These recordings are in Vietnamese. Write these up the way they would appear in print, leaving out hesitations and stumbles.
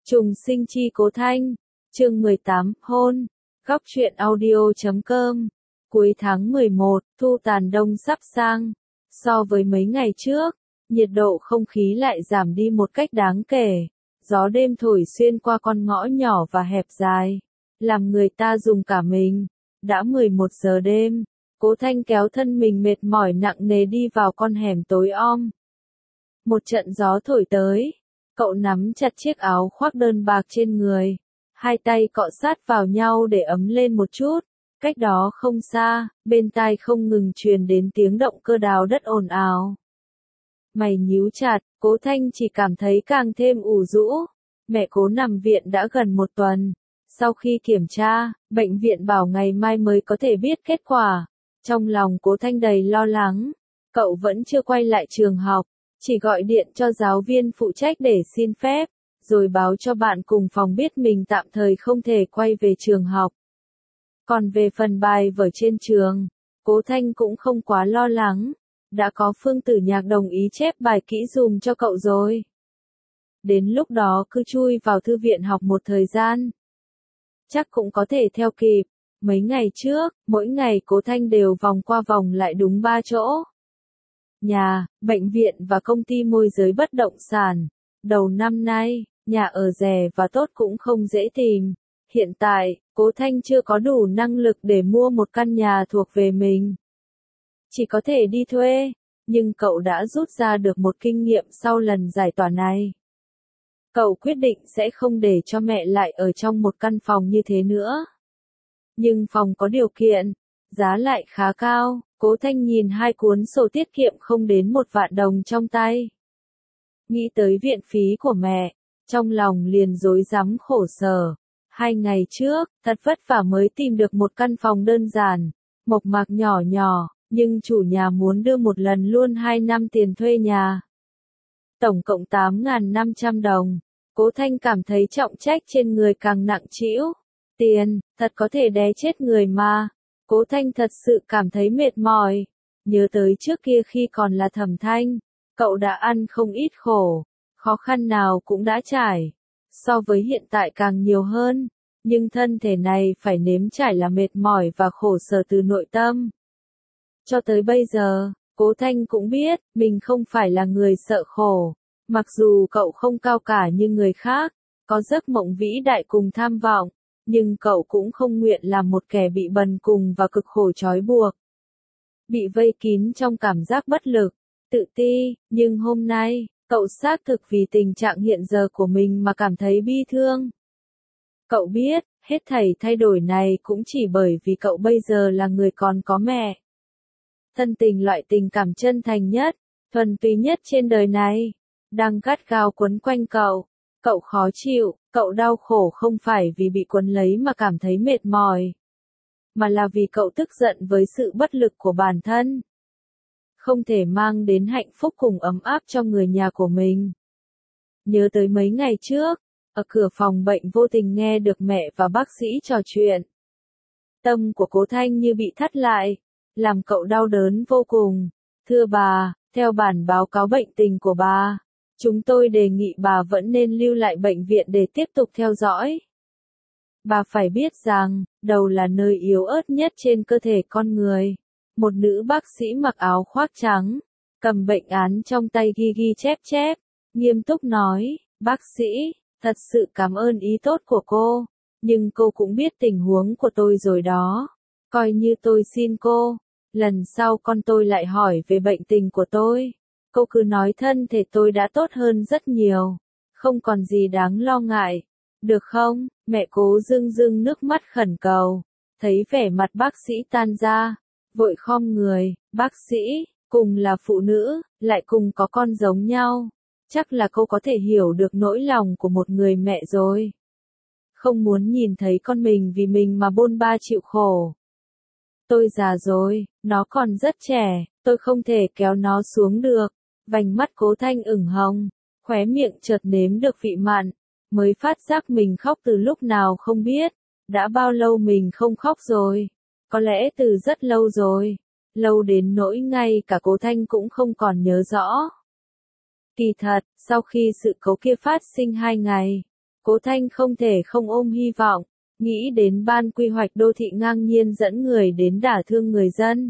Trùng sinh chi Cố Thanh, chương 18, hôn, góc truyện audio.com, cuối tháng 11, thu tàn đông sắp sang, so với mấy ngày trước, nhiệt độ không khí lại giảm đi một cách đáng kể, gió đêm thổi xuyên qua con ngõ nhỏ và hẹp dài, làm người ta rùng cả mình, đã 11 giờ đêm, Cố Thanh kéo thân mình mệt mỏi nặng nề đi vào con hẻm tối om. Một trận gió thổi tới. Cậu nắm chặt chiếc áo khoác đơn bạc trên người, hai tay cọ sát vào nhau để ấm lên một chút, cách đó không xa, bên tai không ngừng truyền đến tiếng động cơ đào đất ồn ào. Mày nhíu chặt, Cố Thanh chỉ cảm thấy càng thêm ủ rũ, mẹ Cố nằm viện đã gần một tuần, sau khi kiểm tra, bệnh viện bảo ngày mai mới có thể biết kết quả, trong lòng Cố Thanh đầy lo lắng, cậu vẫn chưa quay lại trường học. Chỉ gọi điện cho giáo viên phụ trách để xin phép, rồi báo cho bạn cùng phòng biết mình tạm thời không thể quay về trường học. Còn về phần bài vở trên trường, Cố Thanh cũng không quá lo lắng, đã có Phương Tử Nhạc đồng ý chép bài kỹ dùm cho cậu rồi. Đến lúc đó cứ chui vào thư viện học một thời gian. Chắc cũng có thể theo kịp, mấy ngày trước, mỗi ngày Cố Thanh đều vòng qua vòng lại đúng 3 chỗ. Nhà, bệnh viện và công ty môi giới bất động sản. Đầu năm nay, nhà ở rẻ và tốt cũng không dễ tìm. Hiện tại, Cố Thanh chưa có đủ năng lực để mua một căn nhà thuộc về mình. Chỉ có thể đi thuê, nhưng cậu đã rút ra được một kinh nghiệm sau lần giải tỏa này. Cậu quyết định sẽ không để cho mẹ lại ở trong một căn phòng như thế nữa. Nhưng phòng có điều kiện, giá lại khá cao. Cố Thanh nhìn hai cuốn sổ tiết kiệm không đến 1 vạn đồng trong tay. Nghĩ tới viện phí của mẹ, trong lòng liền rối rắm khổ sở. 2 ngày trước, thật vất vả mới tìm được một căn phòng đơn giản, mộc mạc nhỏ nhỏ, nhưng chủ nhà muốn đưa một lần luôn 2 năm tiền thuê nhà. Tổng cộng 8.500 đồng. Cố Thanh cảm thấy trọng trách trên người càng nặng trĩu. Tiền, thật có thể đè chết người mà. Cố Thanh thật sự cảm thấy mệt mỏi, nhớ tới trước kia khi còn là Thẩm Thanh, cậu đã ăn không ít khổ, khó khăn nào cũng đã trải, so với hiện tại càng nhiều hơn, nhưng thân thể này phải nếm trải là mệt mỏi và khổ sở từ nội tâm. Cho tới bây giờ, Cố Thanh cũng biết, mình không phải là người sợ khổ, mặc dù cậu không cao cả như người khác, có giấc mộng vĩ đại cùng tham vọng. Nhưng cậu cũng không nguyện làm một kẻ bị bần cùng và cực khổ trói buộc. Bị vây kín trong cảm giác bất lực, tự ti, nhưng hôm nay, cậu xác thực vì tình trạng hiện giờ của mình mà cảm thấy bi thương. Cậu biết, hết thảy thay đổi này cũng chỉ bởi vì cậu bây giờ là người còn có mẹ. Thân tình loại tình cảm chân thành nhất, thuần túy nhất trên đời này, đang gắt gao quấn quanh cậu. Cậu khó chịu, cậu đau khổ không phải vì bị quấn lấy mà cảm thấy mệt mỏi, mà là vì cậu tức giận với sự bất lực của bản thân. Không thể mang đến hạnh phúc cùng ấm áp cho người nhà của mình. Nhớ tới mấy ngày trước, ở cửa phòng bệnh vô tình nghe được mẹ và bác sĩ trò chuyện. Tâm của Cố Thanh như bị thắt lại, làm cậu đau đớn vô cùng. Thưa bà, theo bản báo cáo bệnh tình của bà, chúng tôi đề nghị bà vẫn nên lưu lại bệnh viện để tiếp tục theo dõi. Bà phải biết rằng, đầu là nơi yếu ớt nhất trên cơ thể con người. Một nữ bác sĩ mặc áo khoác trắng, cầm bệnh án trong tay ghi chép, nghiêm túc nói, bác sĩ, thật sự cảm ơn ý tốt của cô, nhưng cô cũng biết tình huống của tôi rồi đó. Coi như tôi xin cô, lần sau con tôi lại hỏi về bệnh tình của tôi. Cô cứ nói thân thể tôi đã tốt hơn rất nhiều, không còn gì đáng lo ngại, được không? Mẹ Cố rưng nước mắt khẩn cầu, thấy vẻ mặt bác sĩ tan ra, vội khom người, bác sĩ, cùng là phụ nữ, lại cùng có con giống nhau, chắc là cô có thể hiểu được nỗi lòng của một người mẹ rồi. Không muốn nhìn thấy con mình vì mình mà bôn ba chịu khổ. Tôi già rồi, nó còn rất trẻ, tôi không thể kéo nó xuống được. Vành mắt Cố Thanh ửng hồng, khóe miệng chợt nếm được vị mặn, mới phát giác mình khóc từ lúc nào không biết, đã bao lâu mình không khóc rồi, có lẽ từ rất lâu rồi, lâu đến nỗi ngay cả Cố Thanh cũng không còn nhớ rõ. Kỳ thật, sau khi sự cố kia phát sinh 2 ngày, Cố Thanh không thể không ôm hy vọng, nghĩ đến ban quy hoạch đô thị ngang nhiên dẫn người đến đả thương người dân.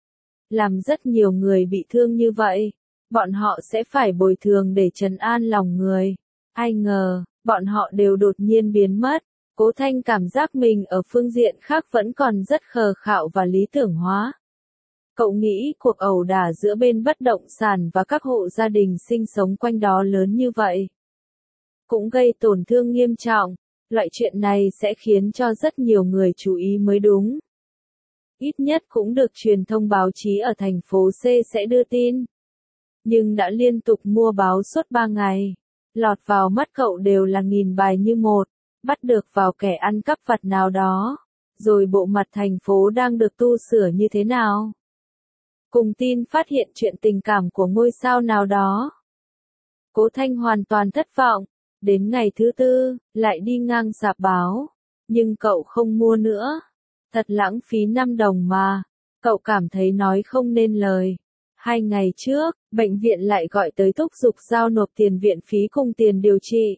Làm rất nhiều người bị thương như vậy, bọn họ sẽ phải bồi thường để trấn an lòng người. Ai ngờ, bọn họ đều đột nhiên biến mất. Cố Thanh cảm giác mình ở phương diện khác vẫn còn rất khờ khạo và lý tưởng hóa. Cậu nghĩ cuộc ẩu đả giữa bên bất động sản và các hộ gia đình sinh sống quanh đó lớn như vậy cũng gây tổn thương nghiêm trọng. Loại chuyện này sẽ khiến cho rất nhiều người chú ý mới đúng. Ít nhất cũng được truyền thông báo chí ở thành phố C sẽ đưa tin. Nhưng đã liên tục mua báo suốt 3 ngày. Lọt vào mắt cậu đều là nghìn bài như một. Bắt được vào kẻ ăn cắp vặt nào đó. Rồi bộ mặt thành phố đang được tu sửa như thế nào. Cùng tin phát hiện chuyện tình cảm của ngôi sao nào đó. Cố Thanh hoàn toàn thất vọng. Đến ngày thứ tư, lại đi ngang rạp báo. Nhưng cậu không mua nữa. Thật lãng phí 5 đồng mà. Cậu cảm thấy nói không nên lời. 2 ngày trước, bệnh viện lại gọi tới thúc giục giao nộp tiền viện phí cùng tiền điều trị.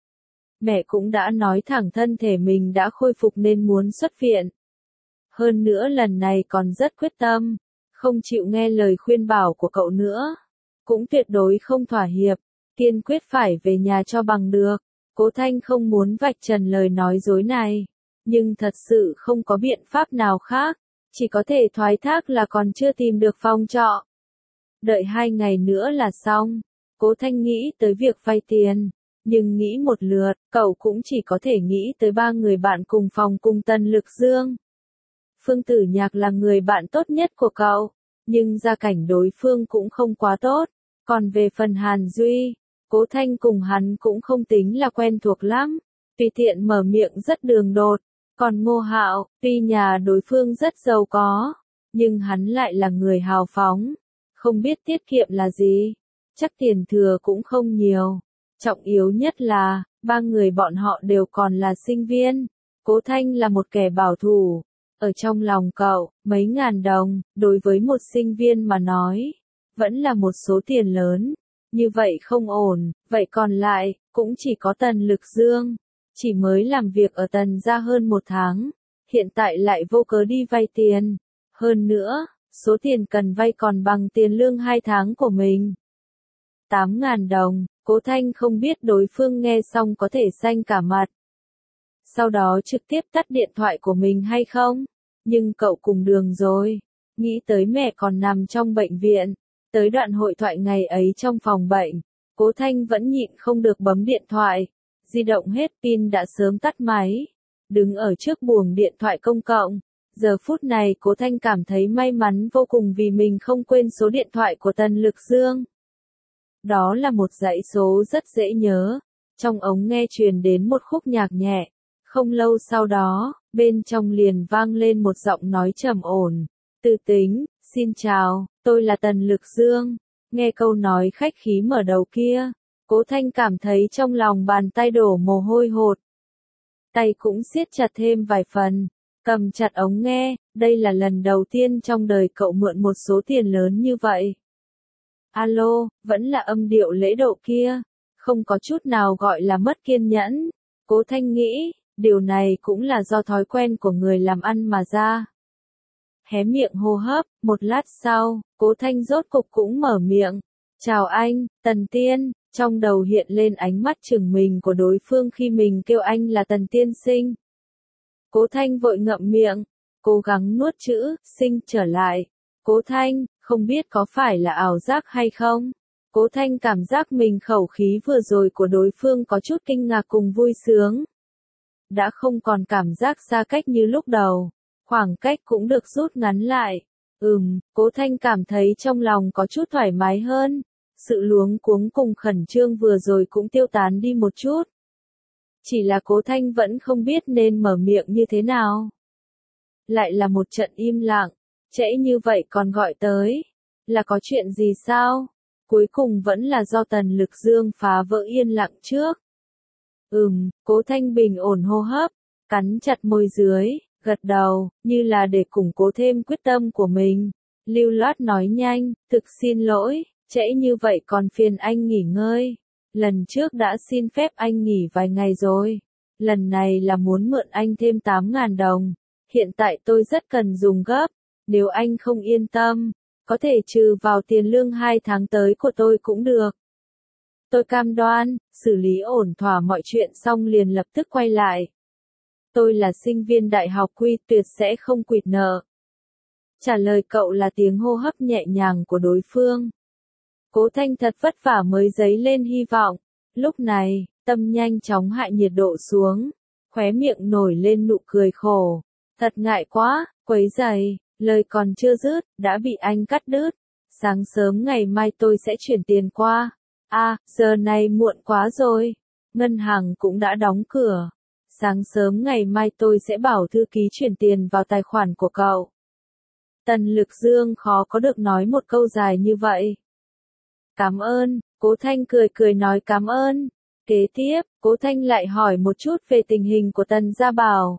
Mẹ cũng đã nói thẳng thân thể mình đã khôi phục nên muốn xuất viện. Hơn nữa lần này còn rất quyết tâm. Không chịu nghe lời khuyên bảo của cậu nữa. Cũng tuyệt đối không thỏa hiệp. Kiên quyết phải về nhà cho bằng được. Cố Thanh không muốn vạch trần lời nói dối này. Nhưng thật sự không có biện pháp nào khác. Chỉ có thể thoái thác là còn chưa tìm được phòng trọ. Đợi 2 ngày nữa là xong. Cố Thanh nghĩ tới việc vay tiền. Nhưng nghĩ một lượt, cậu cũng chỉ có thể nghĩ tới 3 người bạn cùng phòng cùng Tần Lực Dương. Phương Tử Nhạc là người bạn tốt nhất của cậu. Nhưng gia cảnh đối phương cũng không quá tốt. Còn về phần Hàn Duy, Cố Thanh cùng hắn cũng không tính là quen thuộc lắm. Tùy tiện mở miệng rất đường đột. Còn Ngô Hạo, tuy nhà đối phương rất giàu có, nhưng hắn lại là người hào phóng. Không biết tiết kiệm là gì. Chắc tiền thừa cũng không nhiều. Trọng yếu nhất là, 3 người bọn họ đều còn là sinh viên. Cố Thanh là một kẻ bảo thủ. Ở trong lòng cậu, mấy ngàn đồng, đối với một sinh viên mà nói, vẫn là một số tiền lớn. Như vậy không ổn, vậy còn lại, cũng chỉ có Tần Lực Dương. Chỉ mới làm việc ở Tần gia hơn 1 tháng, hiện tại lại vô cớ đi vay tiền. Hơn nữa, số tiền cần vay còn bằng tiền lương 2 tháng của mình. 8.000 đồng, Cố Thanh không biết đối phương nghe xong có thể xanh cả mặt. Sau đó trực tiếp tắt điện thoại của mình hay không? Nhưng cậu cùng đường rồi. Nghĩ tới mẹ còn nằm trong bệnh viện. Tới đoạn hội thoại ngày ấy trong phòng bệnh. Cố Thanh vẫn nhịn không được bấm điện thoại. Di động hết pin đã sớm tắt máy. Đứng ở trước buồng điện thoại công cộng. Giờ phút này Cố Thanh cảm thấy may mắn vô cùng vì mình không quên số điện thoại của Tần Lực Dương. Đó là một dãy số rất dễ nhớ. Trong ống nghe truyền đến một khúc nhạc nhẹ. Không lâu sau đó, bên trong liền vang lên một giọng nói trầm ổn. Từ tính, xin chào, tôi là Tần Lực Dương. Nghe câu nói khách khí mở đầu kia, Cố Thanh cảm thấy trong lòng bàn tay đổ mồ hôi hột. Tay cũng siết chặt thêm vài phần, cầm chặt ống nghe, đây là lần đầu tiên trong đời cậu mượn một số tiền lớn như vậy. Alo, vẫn là âm điệu lễ độ kia, không có chút nào gọi là mất kiên nhẫn. Cố Thanh nghĩ, điều này cũng là do thói quen của người làm ăn mà ra. Hé miệng hô hấp, một lát sau, Cố Thanh rốt cục cũng mở miệng. Chào anh, Tần Tiên, trong đầu hiện lên ánh mắt chừng mình của đối phương khi mình kêu anh là Tần Tiên Sinh. Cố Thanh vội ngậm miệng, cố gắng nuốt chữ, sinh trở lại. Cố Thanh, không biết có phải là ảo giác hay không? Cố Thanh cảm giác mình khẩu khí vừa rồi của đối phương có chút kinh ngạc cùng vui sướng. Đã không còn cảm giác xa cách như lúc đầu. Khoảng cách cũng được rút ngắn lại. Cố Thanh cảm thấy trong lòng có chút thoải mái hơn. Sự luống cuống cùng khẩn trương vừa rồi cũng tiêu tán đi một chút. Chỉ là Cố Thanh vẫn không biết nên mở miệng như thế nào. Lại là một trận im lặng. Trễ như vậy còn gọi tới. Là có chuyện gì sao? Cuối cùng vẫn là do Tần Lực Dương phá vỡ yên lặng trước. Cố Thanh bình ổn hô hấp, cắn chặt môi dưới, gật đầu, như là để củng cố thêm quyết tâm của mình. Lưu loát nói nhanh, thực xin lỗi, trễ như vậy còn phiền anh nghỉ ngơi. Lần trước đã xin phép anh nghỉ vài ngày rồi. Lần này là muốn mượn anh thêm 8.000 đồng. Hiện tại tôi rất cần dùng gấp. Nếu anh không yên tâm, có thể trừ vào tiền lương 2 tháng tới của tôi cũng được. Tôi cam đoan, xử lý ổn thỏa mọi chuyện xong liền lập tức quay lại. Tôi là sinh viên đại học Quy, tuyệt sẽ không quỵt nợ. Trả lời cậu là tiếng hô hấp nhẹ nhàng của đối phương. Cố Thanh thật vất vả mới dấy lên hy vọng. Lúc này, tâm nhanh chóng hạ nhiệt độ xuống. Khóe miệng nổi lên nụ cười khổ. Thật ngại quá, quấy rầy, lời còn chưa dứt, đã bị anh cắt đứt. Sáng sớm ngày mai tôi sẽ chuyển tiền qua. Giờ này muộn quá rồi. Ngân hàng cũng đã đóng cửa. Sáng sớm ngày mai tôi sẽ bảo thư ký chuyển tiền vào tài khoản của cậu. Tần Lực Dương khó có được nói một câu dài như vậy. Cảm ơn, Cố Thanh cười cười nói cảm ơn. Kế tiếp, Cố Thanh lại hỏi một chút về tình hình của Tần Gia Bảo.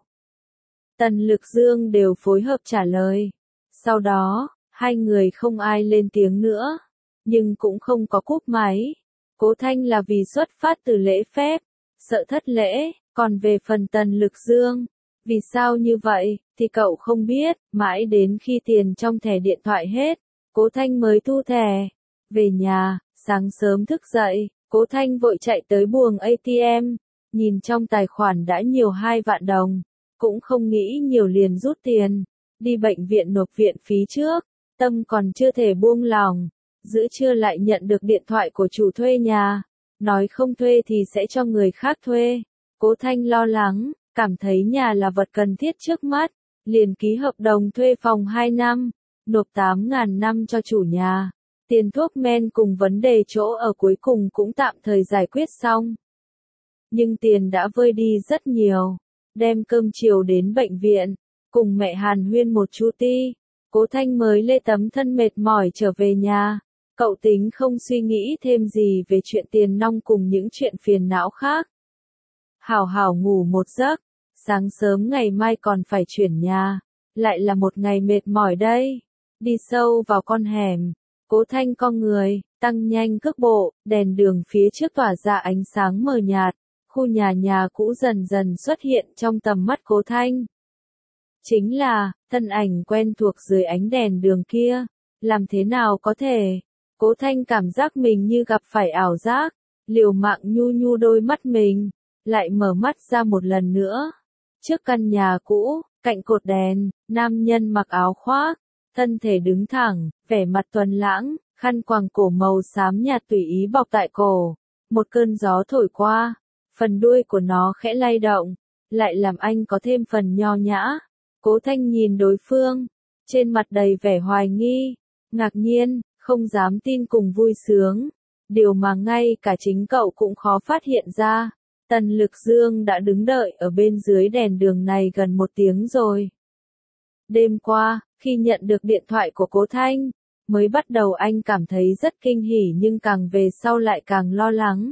Tần Lực Dương đều phối hợp trả lời. Sau đó, hai người không ai lên tiếng nữa, nhưng cũng không có cúp máy. Cố Thanh là vì xuất phát từ lễ phép, sợ thất lễ, còn về phần Tần Lực Dương, vì sao như vậy, thì cậu không biết, mãi đến khi tiền trong thẻ điện thoại hết, Cố Thanh mới thu thẻ. Về nhà, sáng sớm thức dậy, Cố Thanh vội chạy tới buồng ATM, nhìn trong tài khoản đã nhiều 2 vạn đồng, cũng không nghĩ nhiều liền rút tiền, đi bệnh viện nộp viện phí trước, tâm còn chưa thể buông lòng. Giữa trưa lại nhận được điện thoại của chủ thuê nhà, nói không thuê thì sẽ cho người khác thuê. Cố Thanh lo lắng, cảm thấy nhà là vật cần thiết trước mắt, liền ký hợp đồng thuê phòng 2 năm, nộp 8.000 năm cho chủ nhà. Tiền thuốc men cùng vấn đề chỗ ở cuối cùng cũng tạm thời giải quyết xong. Nhưng tiền đã vơi đi rất nhiều. Đem cơm chiều đến bệnh viện, cùng mẹ hàn huyên một chu ti. Cố Thanh mới lê tấm thân mệt mỏi trở về nhà. Cậu tính không suy nghĩ thêm gì về chuyện tiền nong cùng những chuyện phiền não khác. Hảo hảo ngủ một giấc, sáng sớm ngày mai còn phải chuyển nhà, lại là một ngày mệt mỏi đây. Đi sâu vào con hẻm, Cố Thanh cong người, tăng nhanh cước bộ, đèn đường phía trước tỏa ra ánh sáng mờ nhạt, khu nhà cũ dần dần xuất hiện trong tầm mắt Cố Thanh. Chính là, thân ảnh quen thuộc dưới ánh đèn đường kia, làm thế nào có thể? Cố Thanh cảm giác mình như gặp phải ảo giác, liều mạng nhu nhu đôi mắt mình, lại mở mắt ra một lần nữa. Trước căn nhà cũ, cạnh cột đèn, nam nhân mặc áo khoác, thân thể đứng thẳng, vẻ mặt tuấn lãng, khăn quàng cổ màu xám nhạt tùy ý bọc tại cổ. Một cơn gió thổi qua, phần đuôi của nó khẽ lay động, lại làm anh có thêm phần nho nhã. Cố Thanh nhìn đối phương, trên mặt đầy vẻ hoài nghi, ngạc nhiên, không dám tin cùng vui sướng. Điều mà ngay cả chính cậu cũng khó phát hiện ra. Tần Lực Dương đã đứng đợi ở bên dưới đèn đường này gần 1 tiếng rồi. Đêm qua, khi nhận được điện thoại của Cố Thanh, mới bắt đầu anh cảm thấy rất kinh hỉ nhưng càng về sau lại càng lo lắng.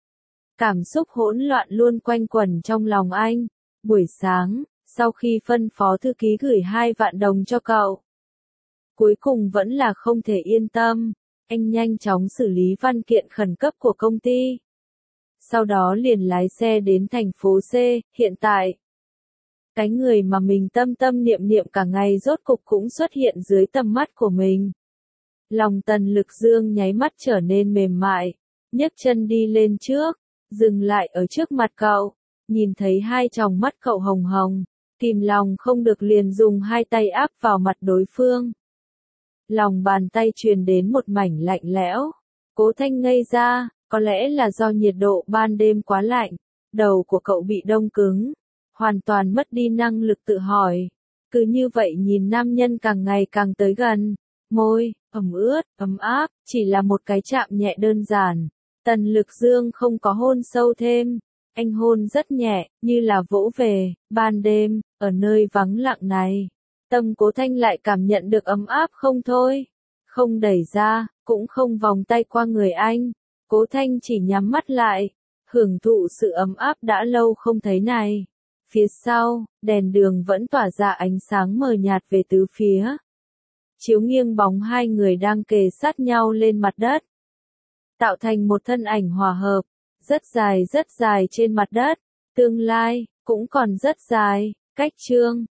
Cảm xúc hỗn loạn luôn quanh quẩn trong lòng anh. Buổi sáng, sau khi phân phó thư ký gửi 2 vạn đồng cho cậu, cuối cùng vẫn là không thể yên tâm, anh nhanh chóng xử lý văn kiện khẩn cấp của công ty. Sau đó liền lái xe đến thành phố C, hiện tại. Cái người mà mình tâm tâm niệm niệm cả ngày rốt cục cũng xuất hiện dưới tầm mắt của mình. Lòng Tần Lực Dương nháy mắt trở nên mềm mại, nhấc chân đi lên trước, dừng lại ở trước mặt cậu, nhìn thấy 2 tròng mắt cậu hồng hồng, kìm lòng không được liền dùng 2 tay áp vào mặt đối phương. Lòng bàn tay truyền đến một mảnh lạnh lẽo. Cố Thanh ngây ra, có lẽ là do nhiệt độ ban đêm quá lạnh, đầu của cậu bị đông cứng, hoàn toàn mất đi năng lực tự hỏi. Cứ như vậy nhìn nam nhân càng ngày càng tới gần, môi, ẩm ướt, ấm áp, chỉ là một cái chạm nhẹ đơn giản. Tần Lực Dương không có hôn sâu thêm, anh hôn rất nhẹ, như là vỗ về, ban đêm, ở nơi vắng lặng này. Tâm Cố Thanh lại cảm nhận được ấm áp không thôi, không đẩy ra, cũng không vòng tay qua người anh. Cố Thanh chỉ nhắm mắt lại, hưởng thụ sự ấm áp đã lâu không thấy này. Phía sau, đèn đường vẫn tỏa ra ánh sáng mờ nhạt về tứ phía, chiếu nghiêng bóng 2 người đang kề sát nhau lên mặt đất. tạo thành một thân ảnh hòa hợp, rất dài trên mặt đất. Tương lai, cũng còn rất dài. Cách chương